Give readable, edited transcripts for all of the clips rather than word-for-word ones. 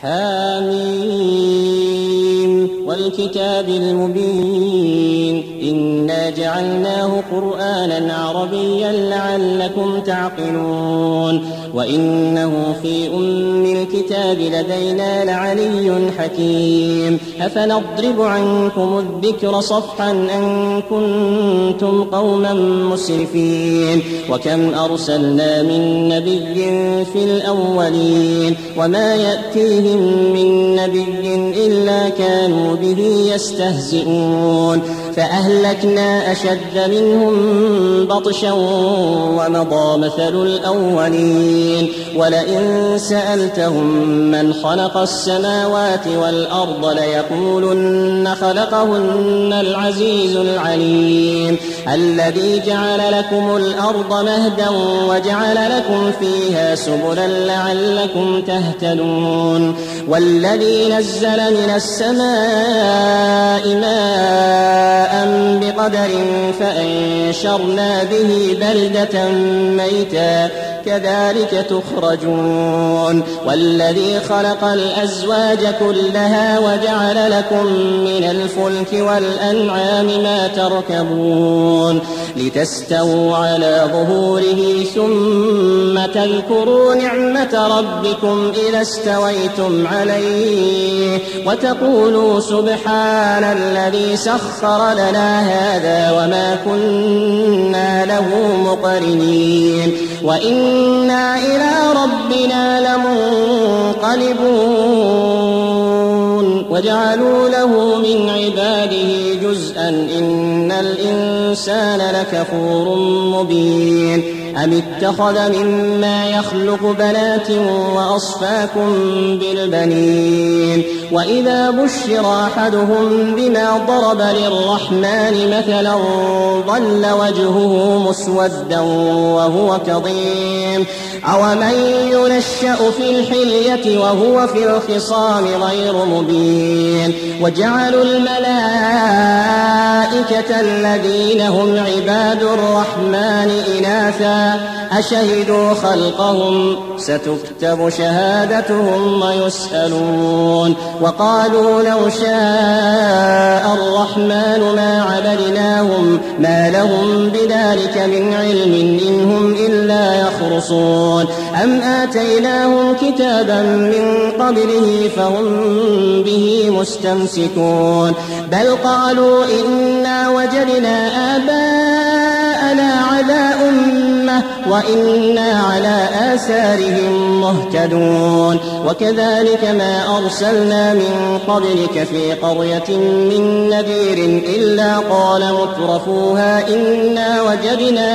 حاميم والكتاب المبين إنا جعلناه قرآنا عربيا لعلكم تعقلون وإنه في أم الكتاب لدينا لعلي حكيم أفنضرب عنكم الذكر صفحا أن كنتم قوما مسرفين وكم أرسلنا من نبي في الأولين وما يأتيهم من نبي إلا كانوا به يستهزئون فأهلكنا أشد منهم بطشا ومضى مثل الأولين ولئن سألتهم من خلق السماوات والأرض ليقولن خلقهن العزيز العليم الذي جعل لكم الأرض مهدا وجعل لكم فيها سبلا لعلكم تهتدون والذي نزل من السماء ماء بقدر فأنشرنا به بلدة ميتا كذلك تخرجون والذي خلق الأزواج كلها وجعل لكم من الفلك والأنعام ما تركبون لتستووا على ظهوره ثم تذكروا نعمة ربكم إذا استويتم عليه وتقولوا سبحان الذي سخر لنا هذا وما كنا له مقرنين وإنا إلى ربنا لمنقلبون وجعلوا له من عباده جزءا إن الإنسان لكفور مبين أم اتخذ مما يخلق بنات وأصفاكم بالبنين وإذا بشر أحدهم بما ضرب للرحمن مثلا ظل وجهه مسودا وهو كظيم أومن ينشأ في الحلية وهو في الخصام غير مبين وجعلوا الملائكة الذين هم عباد الرحمن إناثا أشهدوا خلقهم ستكتب شهادتهم ويسألون وقالوا لو شاء الرحمن ما عبدناهم ما لهم بذلك من علم إن هم إلا يخرصون أم آتيناهم كتابا من قبله فهم به مستمسكون بل قالوا إنا وجدنا آباءنا على أمة وإنا على آثارهم مهتدون وكذلك ما أرسلنا من قبلك في قرية من نذير إلا قال مترفوها إنا وجدنا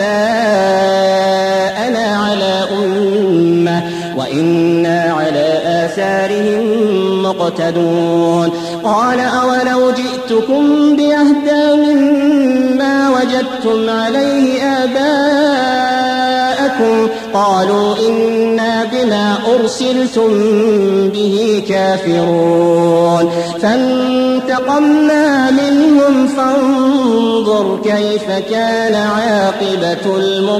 آباءنا على أمة وإنا على آثارهم مقتدون قال أولو جئتكم بأهدى مما وجدتم عليه آباءكم قالوا إنا بما أرسلتم به كافرون فانتقمنا منهم فانظر كيف كان عاقبة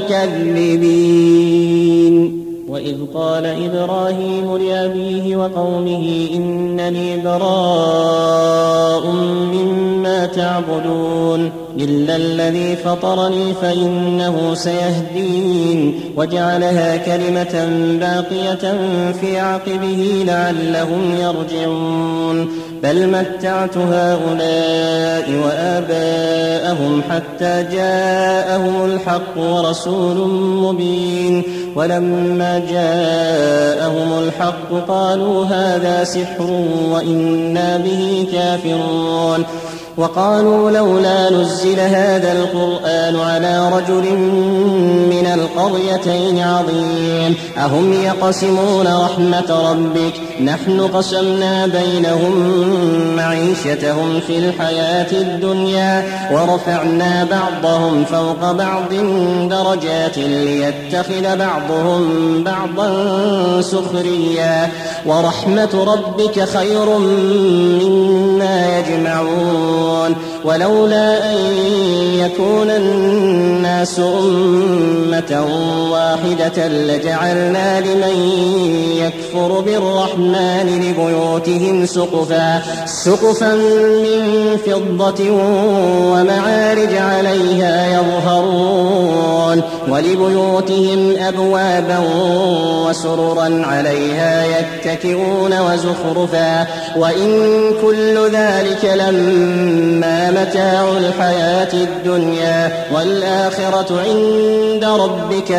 المكذبين وإذ قال إبراهيم لأبيه وقومه إنني براء مما تعبدون إلا الذي فطرني فإنه سيهدين وجعلها كلمة باقية في عقبه لعلهم يرجعون بل متعت هؤلاء وآباءهم حتى جاءهم الحق ورسول مبين ولما جاءهم الحق قالوا هذا سحر وإنا به كافرون وقالوا لولا نزل هذا القرآن على رجل من القريتين عظيم أهم يقسمون رحمة ربك نحن قسمنا بينهم معيشتهم في الحياة الدنيا ورفعنا بعضهم فوق بعض درجات ليتخذ بعضهم بعضا سخريا ورحمة ربك خير مما يجمعون ولولا أن يكون الناس أمة واحدة لجعلنا لمن يكفر بالرحمن لبيوتهم سقفا من فضة ومعارج عليها يظهرون ولبيوتهم أبوابا وسررا عليها يتكئون وزخرفا وإن كل ذلك لما متاع الحياة الدنيا والآخرة عند ربك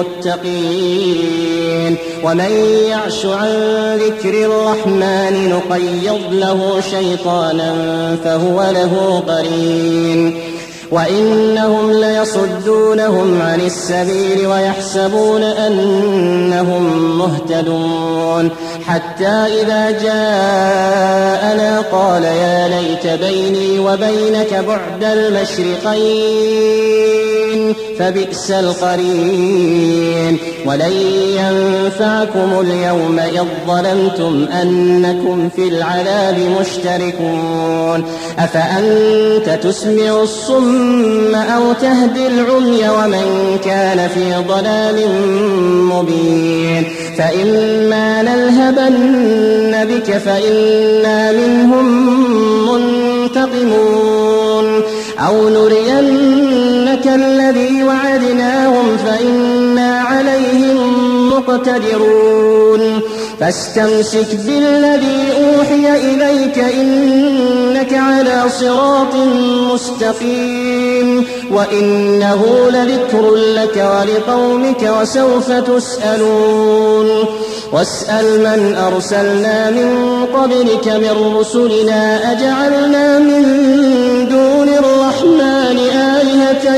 للمتقين ومن يعش عن ذكر الرحمن نقيض له شيطانا فهو له قرين وإنهم ليصدونهم عن السبيل ويحسبون أنهم مهتدون حتى إذا جاءنا قال يا ليت بيني وبينك بعد المشرقين فبئس القرين ولن ينفعكم اليوم إذ ظلمتم أنكم في العذاب مشتركون أفأنت تسمع الصم أو تهدي العمي ومن كان في ضلال مبين فإما نلهبن بك فإنا منهم منتقمون أو نرينك الذي وعدناهم فإنا عليهم مقتدرون فاستمسك بالذي أوحي إليك إنك على صراط مستقيم وإنه لذكر لك ولقومك وسوف تسألون واسأل من أرسلنا من قبلك من رسلنا أجعلنا من دون الرحمن آلهة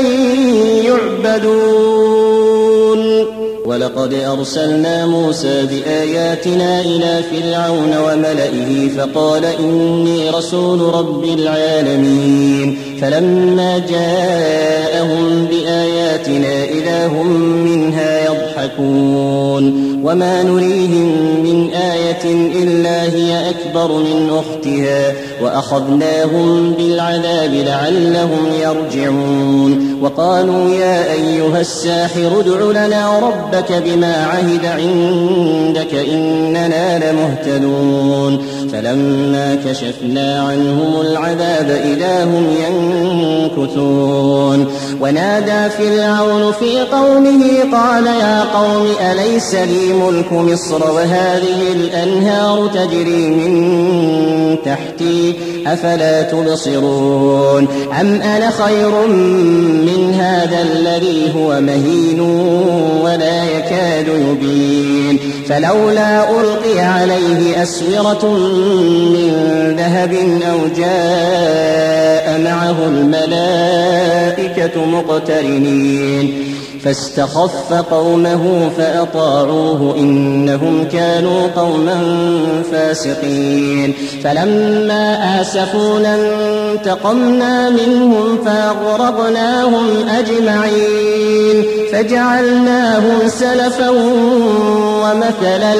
يعبدون ولقد أرسلنا موسى بآياتنا إلى فرعون وملئه فقال إني رسول رب العالمين فلما جاءهم بآياتنا إذا هم منها يضحكون وما نريهم من آية إلا هي أكبر من أختها وأخذناهم بالعذاب لعلهم يرجعون وقالوا يا أيها الساحر ادع لنا ربك بما عهد عندك إننا لمهتدون فلما كشفنا عنهم العذاب إذا هم ينكثون ونادى فرعون في قومه قال يا قوم أليس لي ملك مصر وهذه الأنهار تجري من تحتي أفلا تبصرون أم أنا خير من هذا الذي هو مهين ولا يكاد يبين فلولا ألقي عليه أسورة من ذهب أو جاء معه الملائكة مقترنين فاستخف قومه فأطاعوه إنهم كانوا قوما فاسقين فلما آسفونا انتقمنا منهم فأغرقناهم أجمعين فجعلناهم سلفا ومثلا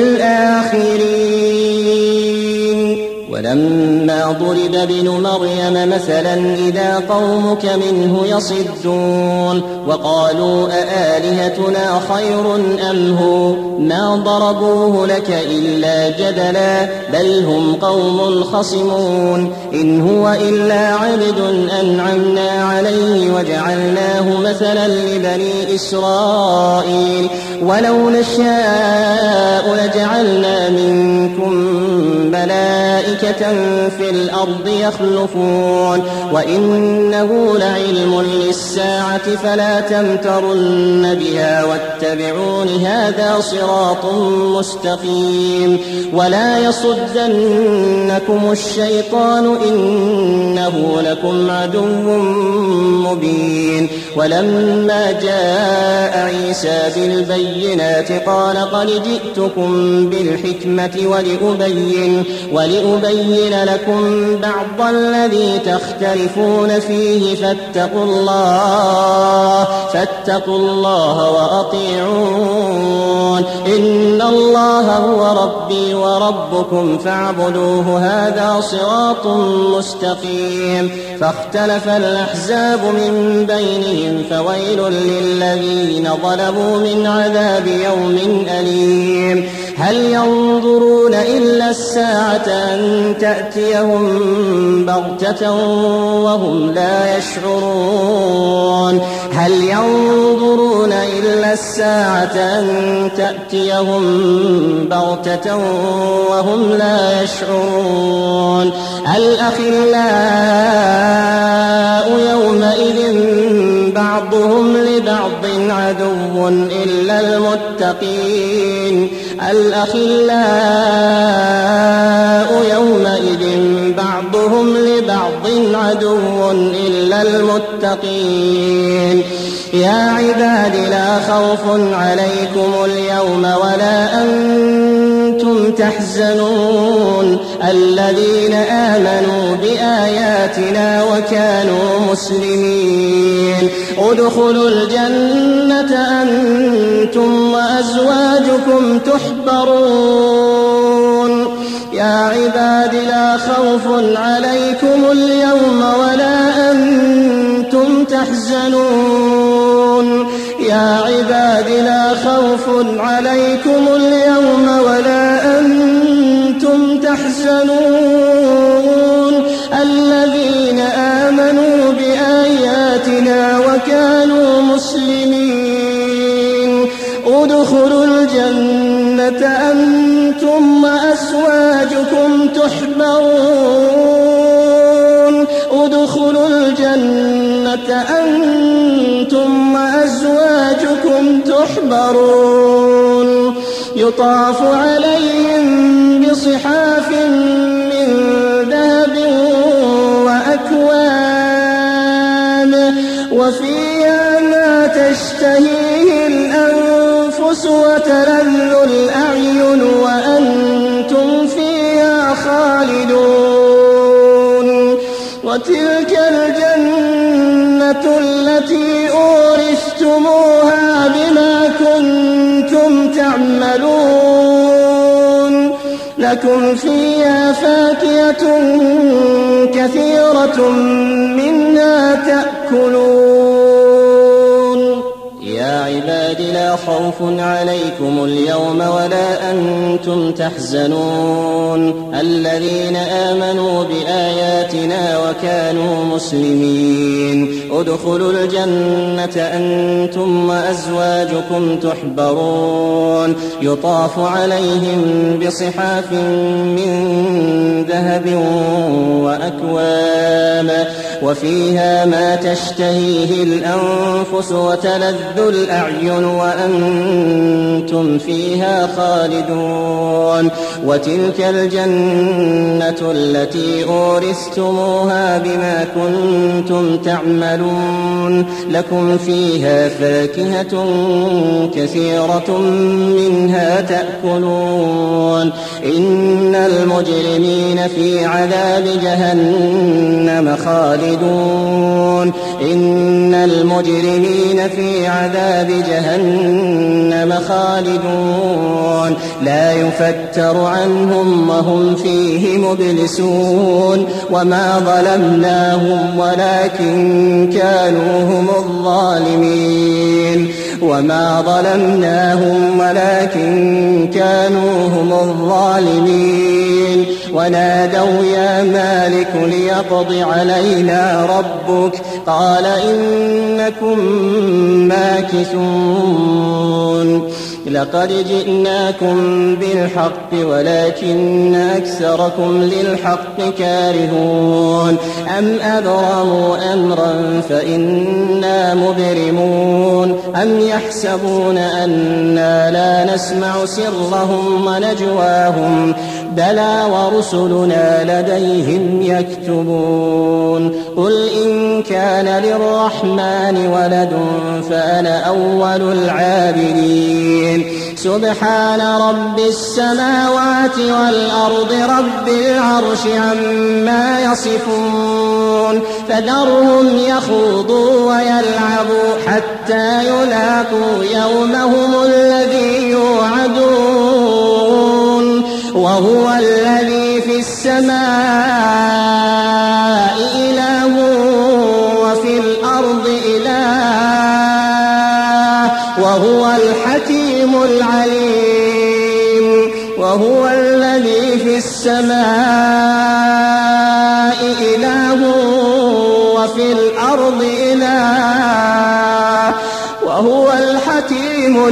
للآخرين ولما ضرب ابن مريم مثلا إذا قومك منه يصدون وقالوا أآلهتنا خير أم هو ما ضربوه لك إلا جدلا بل هم قوم خصمون إن هو إلا عبد أنعمنا عليه وجعلناه مثلا لبني إسرائيل ولو نشاء لجعلنا منكم ملائكة في الأرض يخلفون وإنه لعلم للساعة فلا تمترن بها واتبعون هذا صراط مستقيم ولا يصدنكم الشيطان إنه لكم عدو مبين ولما جاء عيسى بالبينات البينات قال قد جئتكم بالحكمة ولأبين لكم بعض الذي تختلفون فيه فاتقوا الله وأطيعون إن الله هو ربي وربكم فاعبدوه هذا صراط مستقيم فاختلف الأحزاب من بينهم فويل للذين ظلموا من عذاب يوم أليم هل ينظرون إلا الساعة أن تأتيهم بغتة وهم لا يشعرون هل ينظرون إلا الساعة أن تأتيهم بغتة وهم لا يشعرون الأخلاء يومئذ بعضهم لبعض عدو إلا المتقين الأخلاء يومئذ بعضهم لبعض عدو إلا المتقين يا عباد لا خوف عليكم اليوم ولا أنتم تحزنون الذين آمنوا بآياتنا وكانوا مسلمين ادخلوا الجنة أنتم وأزواجكم تحبرون يا عباد لا خوف عليكم اليوم ولا أنتم تحزنون يا عباد لا خوف عليكم اليوم ولا أنتم تحزنون الذين آمنوا بآياتنا وكانوا مسلمين ادخلوا الجنة أنتم وأزواجكم تحبرون ادخلوا الجنة أنتم وأزواجكم تحبرون يطاف عليهم بصحاف من ذهب وأكواب وفيها ما تشتهيه الأنفس وتلذ الأعين وأنتم فيها خالدون وتلك الجنة التي أورثتموها بما كنتم تعملون لكم فيها فاكهة كثيرة منها تأكلون يا عباد لا خوف عليكم اليوم ولا أنتم تحزنون الذين آمنوا بآياتنا وكانوا مسلمين ادخلوا الجنة أنتم وأزواجكم تحبرون يطاف عليهم بصحاف من ذهب وأكواب وفيها ما تشتهيه الأنفس وتلذ الأعين وأنتم فيها خالدون وتلك الجنة التي أورثتموها بما كنتم تعملون لكم فيها فاكهة كثيرة منها تأكلون إن المجرمين في عذاب جهنم خالدون إن المجرمين في عذاب جهنم خالدون لا يفتر عنهم وهم فيه مبلسون وما ظلمناهم ولكن كانوا هم الظالمين وما ظلمناهم ولكن كانوا هم الظالمين ونادوا يا مالك ليقض علينا ربك قال إنكم ماكثون لقد جئناكم بالحق ولكن أكثركم للحق كارهون أم أبرموا أمرا فإنا مبرمون أم يحسبون أنا لا نسمع سرهم ونجواهم بلى ورسلنا لديهم يكتبون قل إن كان للرحمن ولد فأنا أول العابدين سبحان رب السماوات والأرض رب العرش عما يصفون فذرهم يخوضوا ويلعبوا حتى يلاقوا يومهم الذي يوعدون وهو الذي في السماء إله وفي الأرض إله وهو الحكيم العليم وهو الذي في السماء إله وفي الأرض إله وهو الحكيم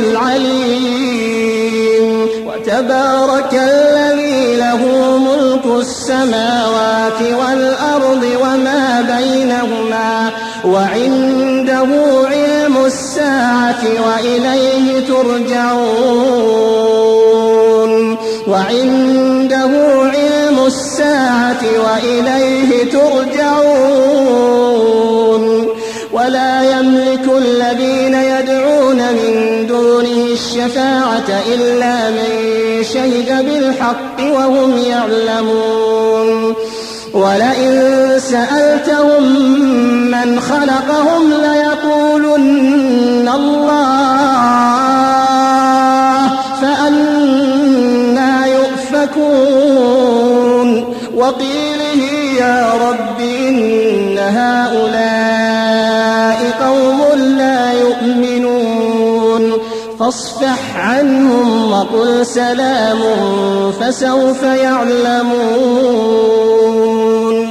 العليم وتبارك الذي له ملك السماوات والأرض وما بينهما وعنده علم الساعة وإليه ترجعون وعنده علم الساعة وإليه ترجعون ولا يملك الذين يدعون من دونه الشفاعة إلا من شهد بالحق وهم يعلمون ولئن سألتهم من خلقهم ليقولن الله فأنى يؤفكون وقيله يا رب إن هؤلاء قوم لا يؤمنون فاصفح عنهم وقل سلام فسوف يعلمون.